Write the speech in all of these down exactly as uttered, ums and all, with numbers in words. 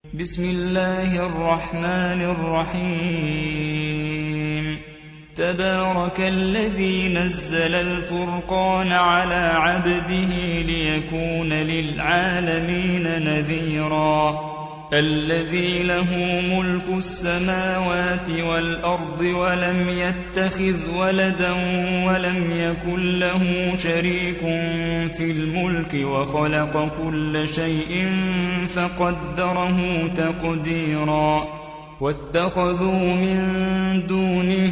بسم الله الرحمن الرحيم تبارك الذي نزل الفرقان على عبده ليكون للعالمين نذيرا الذي له ملك السماوات والأرض ولم يتخذ ولدا ولم يكن له شريك في الملك وخلق كل شيء فقدره تقديرا واتخذوا من دونه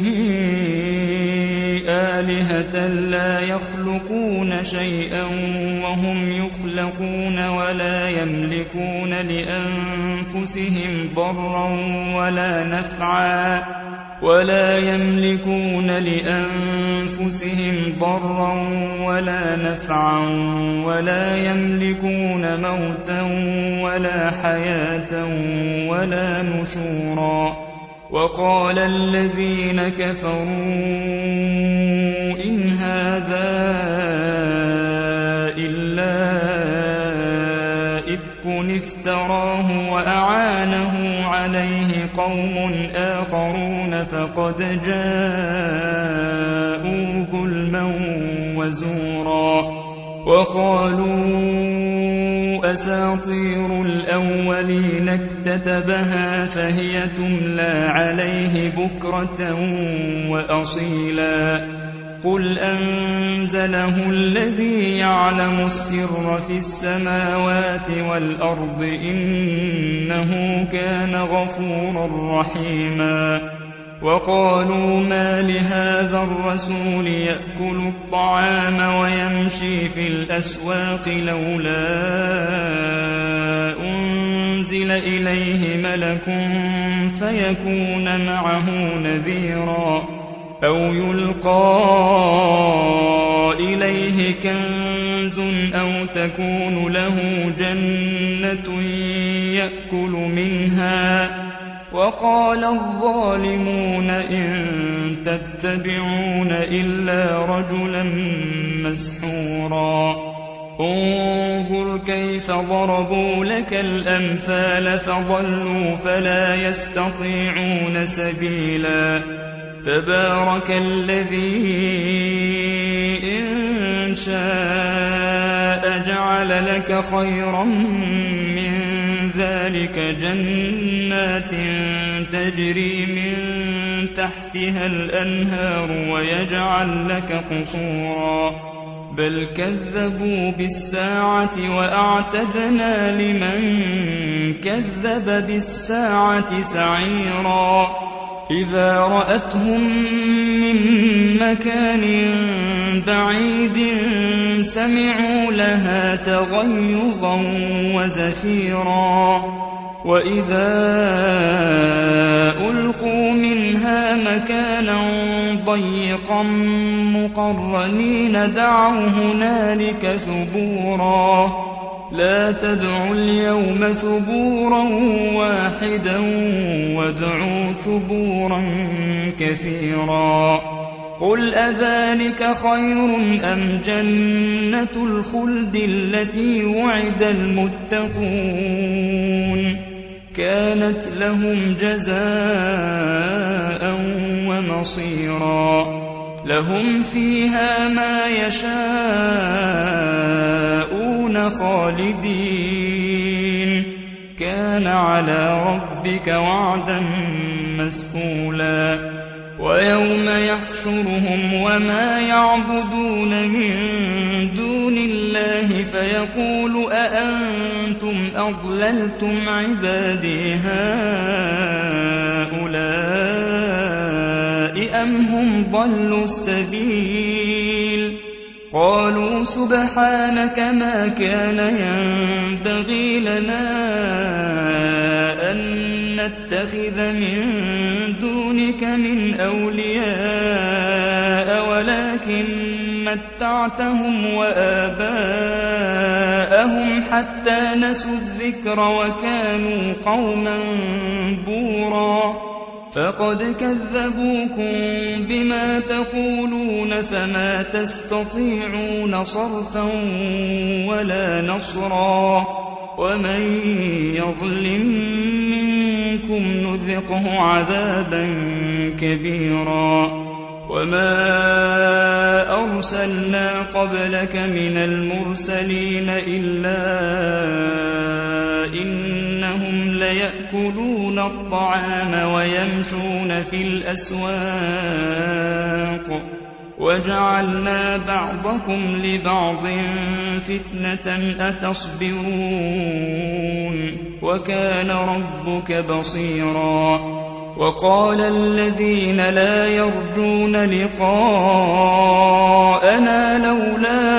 آلهة لا يخلقون شيئا وهم يخلقون ولا يملكون لأنفسهم ضرا ولا نفعا ولا يملكون لأنفسهم ضرا ولا نفعا ولا يملكون موتا ولا حياة ولا نشورا وقال الذين كفروا إن هذا إلا إفك افتراه وأعانه عليه قوم آخرون فقد جاءوا ظلما وزورا وقالوا أساطير الأولين اكتتبها فهي تملى عليه بكرة وأصيلا قل أنزله الذي يعلم السر في السماوات والأرض إنه كان غفورا رحيما وقالوا ما لهذا الرسول يأكل الطعام ويمشي في الأسواق لولا أنزل إليه ملك فيكون معه نذيرا أو يلقى إليه كنز أو تكون له جنة يأكل منها وقال الظالمون إن تتبعون إلا رجلا مسحورا انظر كيف ضربوا لك الأمثال فضلوا فلا يستطيعون سبيلا تبارك الذي إن شاء جعل لك خيرا من ذلك جنات تجري من تحتها الأنهار ويجعل لك قصورا بل كذبوا بالساعة وأعتدنا لمن كذب بالساعة سعيرا إذا رأتهم من مكان بعيد سمعوا لها تغيظا وزفيرا وإذا ألقوا منها مكانا ضيقا مقرنين دعوا هنالك ثبورا لا تدعوا اليوم ثبورا واحدا وادعوا ثبورا كثيرا قل أذلك خير أم جنة الخلد التي وعد المتقون كانت لهم جزاء ومصيرا لهم فيها ما يشاءون خالدين كان على ربك وعدا مسئولا ويوم يحشرهم وما يعبدون من دون الله فيقول أأنتم أضللتم عبادي هؤلاء أم هم ضلوا السبيل قالوا سبحانك ما كان ينبغي لنا أن نتخذ من دونك من أولياء ولكن متعتهم وآباءهم حتى نسوا الذكر وكانوا قوما بورا فقد كذبوكم بما تقولون فما تستطيعون صرفا ولا نصرا ومن يظلم منكم نذقه عذابا كبيرا. وما أرسلنا قبلك من المرسلين إلا إنهم ليأكلون الطعام ويمشون في الأسواق وجعلنا بعضكم لبعض فتنة أتصبرون وكان ربك بصيرا. وقال الذين لا يرجون لقاءنا لولا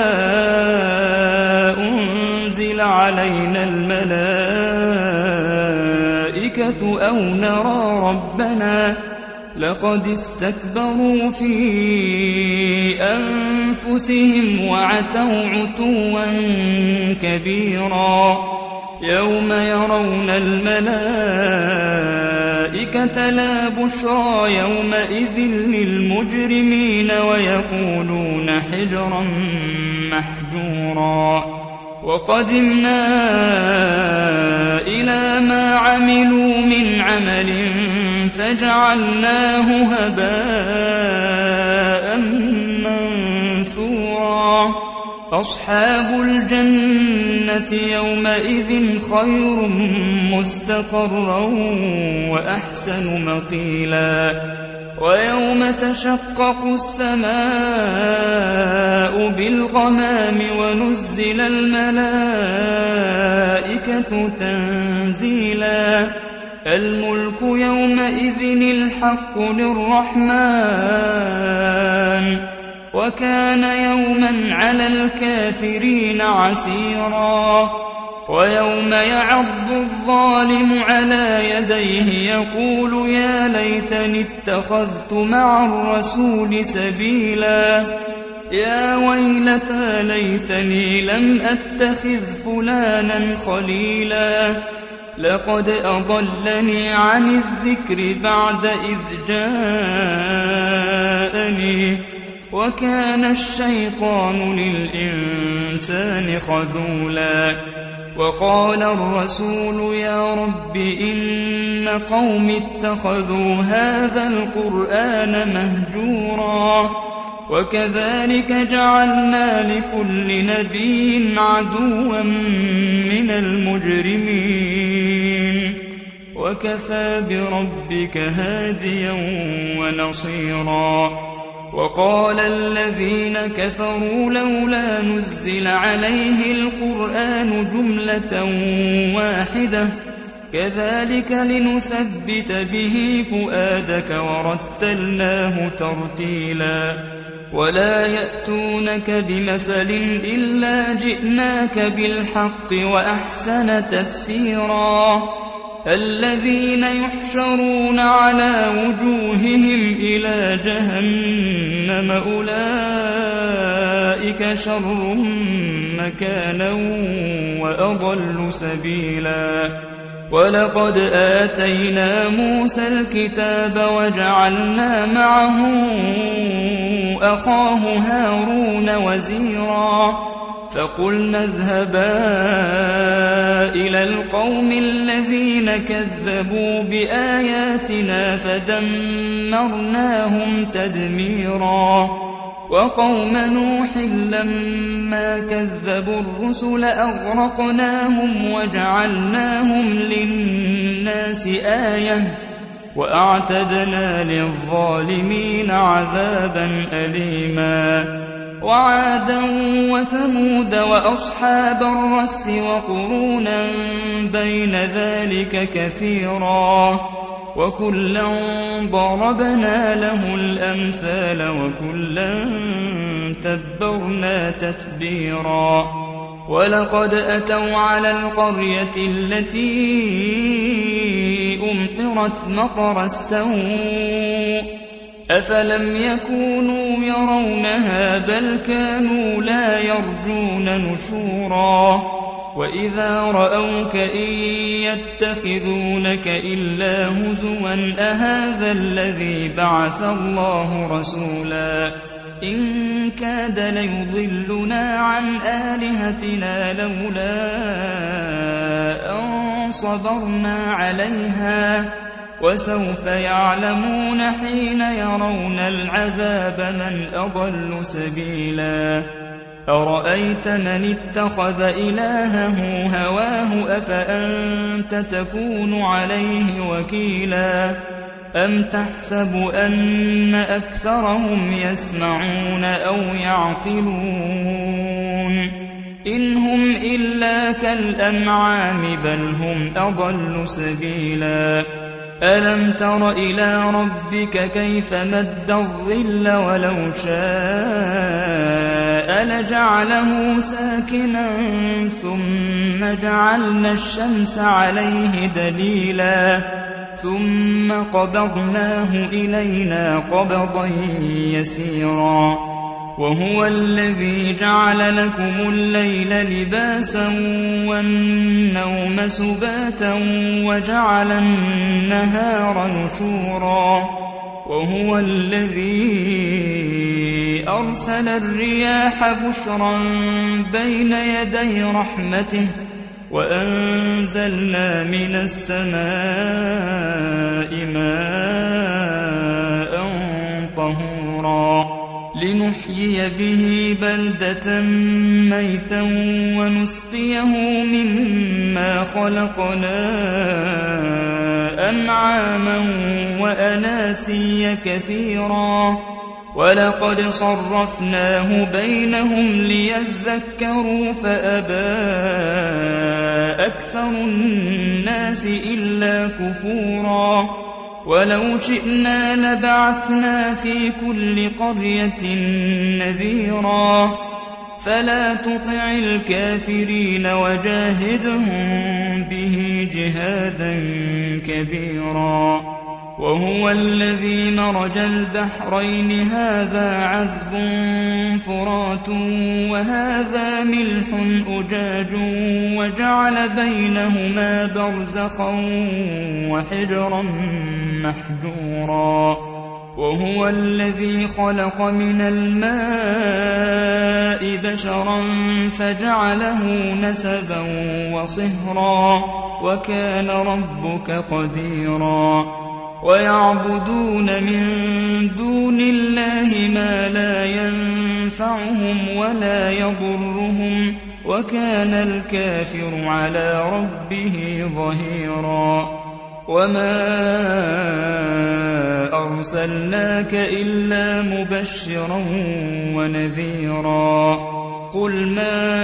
أنزل علينا الملائكة أو نرى ربنا لقد استكبروا في أنفسهم وعتوا عتوا كبيرا. يوم يرون الملائكة لا بشرى يومئذ للمجرمين ويقولون حجرا محجورا. وقدمنا إلى ما عملوا من عمل فجعلناه هباء منثورا. أصحاب الجنة يومئذ خير مستقرا وأحسن مقيلا. ويوم تشقق السماء بالغمام ونزل الملائكة تنزيلا. الملك يومئذ الحق للرحمن وكان يوما على الكافرين عسيرا. ويوم يعض الظالم على يديه يقول يا ليتني اتخذت مع الرسول سبيلا. يا ويلتى ليتني لم أتخذ فلانا خليلا لقد أضلني عن الذكر بعد إذ جاءني وكان الشيطان للإنسان خذولا. وقال الرسول يا رب إن قوم اتخذوا هذا القرآن مهجورا. وكذلك جعلنا لكل نبي عدوا من المجرمين وكفى بربك هاديا ونصيرا. وقال الذين كفروا لولا نزل عليه القرآن جملة واحدة كذلك لنثبت به فؤادك ورتلناه ترتيلا. ولا يأتونك بمثل إلا جئناك بالحق وأحسن تفسيرا. الذين يحشرون على وجوههم إلى جهنم أولئك شر مكانا وأضل سبيلا. ولقد آتينا موسى الكتاب وجعلنا معه أخاه هارون وزيرا. فقلنا اذهبا إلى القوم الذين كذبوا بآياتنا فدمرناهم تدميرا. وقوم نوح لما كذبوا الرسل أغرقناهم وجعلناهم للناس آية وأعتدنا للظالمين عذابا أليما. وعادا وثمود وأصحاب الرس وقرونا بين ذلك كثيرا وكلا ضربنا له الأمثال وكلا تبرنا تتبيرا. ولقد أتوا على القرية التي أمطرت مطر السوء أفلم يكونوا يرونها بل كانوا لا يرجون نشورا. وإذا رأوك إن يتخذونك إلا هزوا أهذا الذي بعث الله رسولا إن كاد ليضلنا عن آلهتنا لولا أن صبرنا عليها وسوف يعلمون حين يرون العذاب من أضل سبيلا أرأيت من اتخذ إلهه هواه أفأنت تكون عليه وكيلا أم تحسب أن أكثرهم يسمعون أو يعقلون إن هم إلا كالأنعام بل هم أضل سبيلا ألم تر إلى ربك كيف مد الظل ولو شاء لجعله ساكنا ثم جعلنا الشمس عليه دليلا ثم قبضناه إلينا قبضا يسيرا وهو الذي جعل لكم الليل لباسا والنوم سباتا وجعل النهار نشورا وهو الذي أرسل الرياح بشرا بين يدي رحمته وأنزلنا من السماء ماء طهورا لنحيي به بلدة ميتا ونسقيه مما خلقنا أنعاما وأناسيا كثيرا ولقد صرفناه بينهم ليذكروا فأبى أكثر الناس إلا كفورا ولو شئنا لبعثنا في كل قرية نذيرا فلا تطع الكافرين وجاهدهم به جهادا كبيرا وهو الذي مرج البحرين هذا عذب فرات وهذا ملح أجاج وجعل بينهما برزخا وحجرا محجورا وهو الذي خلق من الماء بشرا فجعله نسبا وصهرا وكان ربك قديرا ويعبدون من دون الله ما لا ينفعهم ولا يضرهم وكان الكافر على ربه ظهيرا وما أرسلناك إلا مبشرا ونذيرا قل ما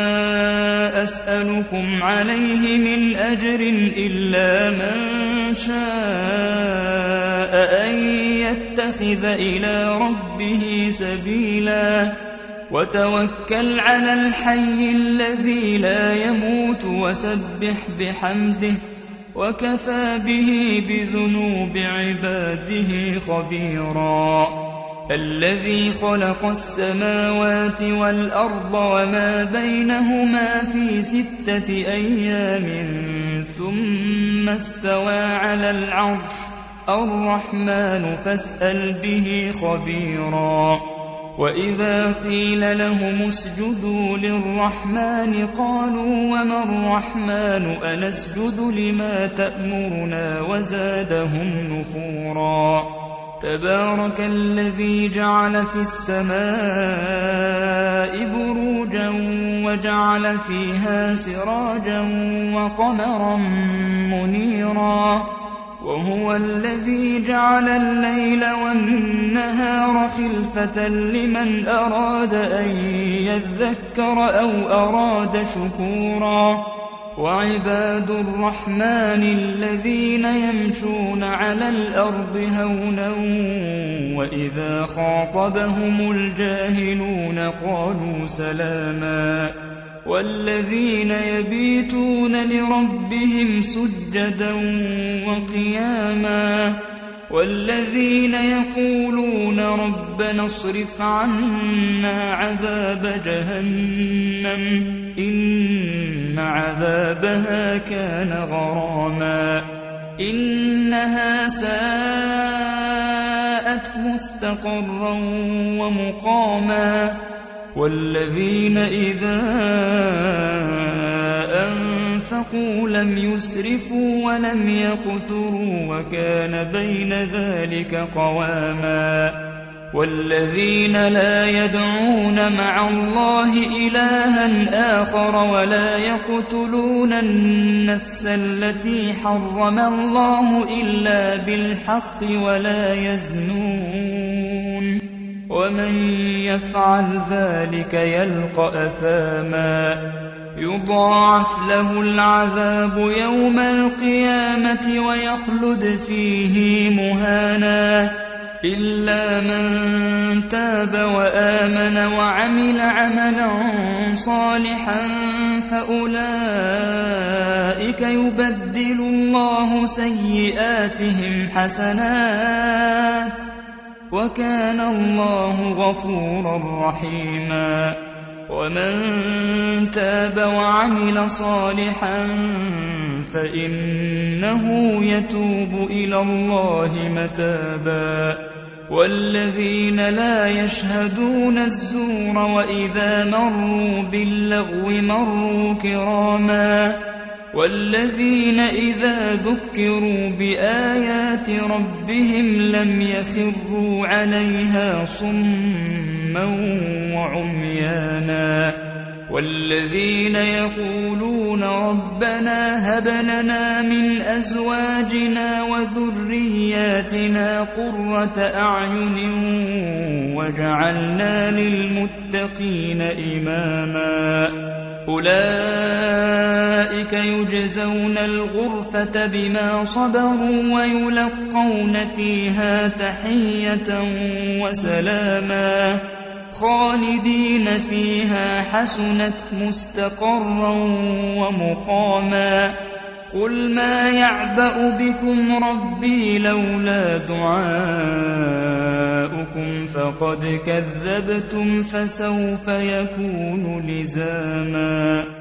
أسألكم عليه من أجر إلا من شاء أن يتخذ إلى ربه سبيلا وتوكل على الحي الذي لا يموت وسبح بحمده وكفى به بذنوب عباده خبيرا الذي خلق السماوات والأرض وما بينهما في ستة أيام ثم استوى على العرش الرحمن فاسأل به خبيرا وإذا قيل لهم اسجدوا للرحمن قالوا وما الرحمن أنسجد لما تأمرنا وزادهم نفورا تبارك الذي جعل في السماء بروجا وجعل فيها سراجا وقمرا منيرا وهو الذي جعل الليل والنهار خلفة لمن أراد أن يذكر أو أراد شكورا وعباد الرحمن الذين يمشون على الأرض هونا وإذا خاطبهم الجاهلون قالوا سلاما والذين يبيتون لربهم سجدا وقياما والذين يقولون ربنا اصرف عنا عذاب جهنم إن عذابها كان غراما إنها ساءت مستقرا ومقاما والذين إذا أنفقوا أنفقوا لم يسرفوا ولم يقتروا وكان بين ذلك قواما والذين لا يدعون مع الله إلها آخر ولا يقتلون النفس التي حرم الله إلا بالحق ولا يزنون ومن يفعل ذلك يلقى أثاما يضاعف له العذاب يوم القيامة ويخلد فيه مهانا إلا من تاب وآمن وعمل عملا صالحا فأولئك يبدل الله سيئاتهم حسنات وكان الله غفورا رحيما ومن تاب وعمل صالحا فإنه يتوب إلى الله متابا والذين لا يشهدون الزور وإذا مروا باللغو مروا كراما والذين إذا ذكروا بآيات ربهم لم يخروا عليها صما وعميانا والذين يقولون ربنا هب لنا من أزواجنا وذرياتنا قرة أعين واجعلنا للمتقين إماما أولئك يجزون الغرفة بما صبروا ويلقون فيها تحية وسلاما خالدين فيها حسنت مستقرا ومقاما قل ما يعبأ بكم ربي لولا دعاؤكم فقد كذبتم فسوف يكون لزاما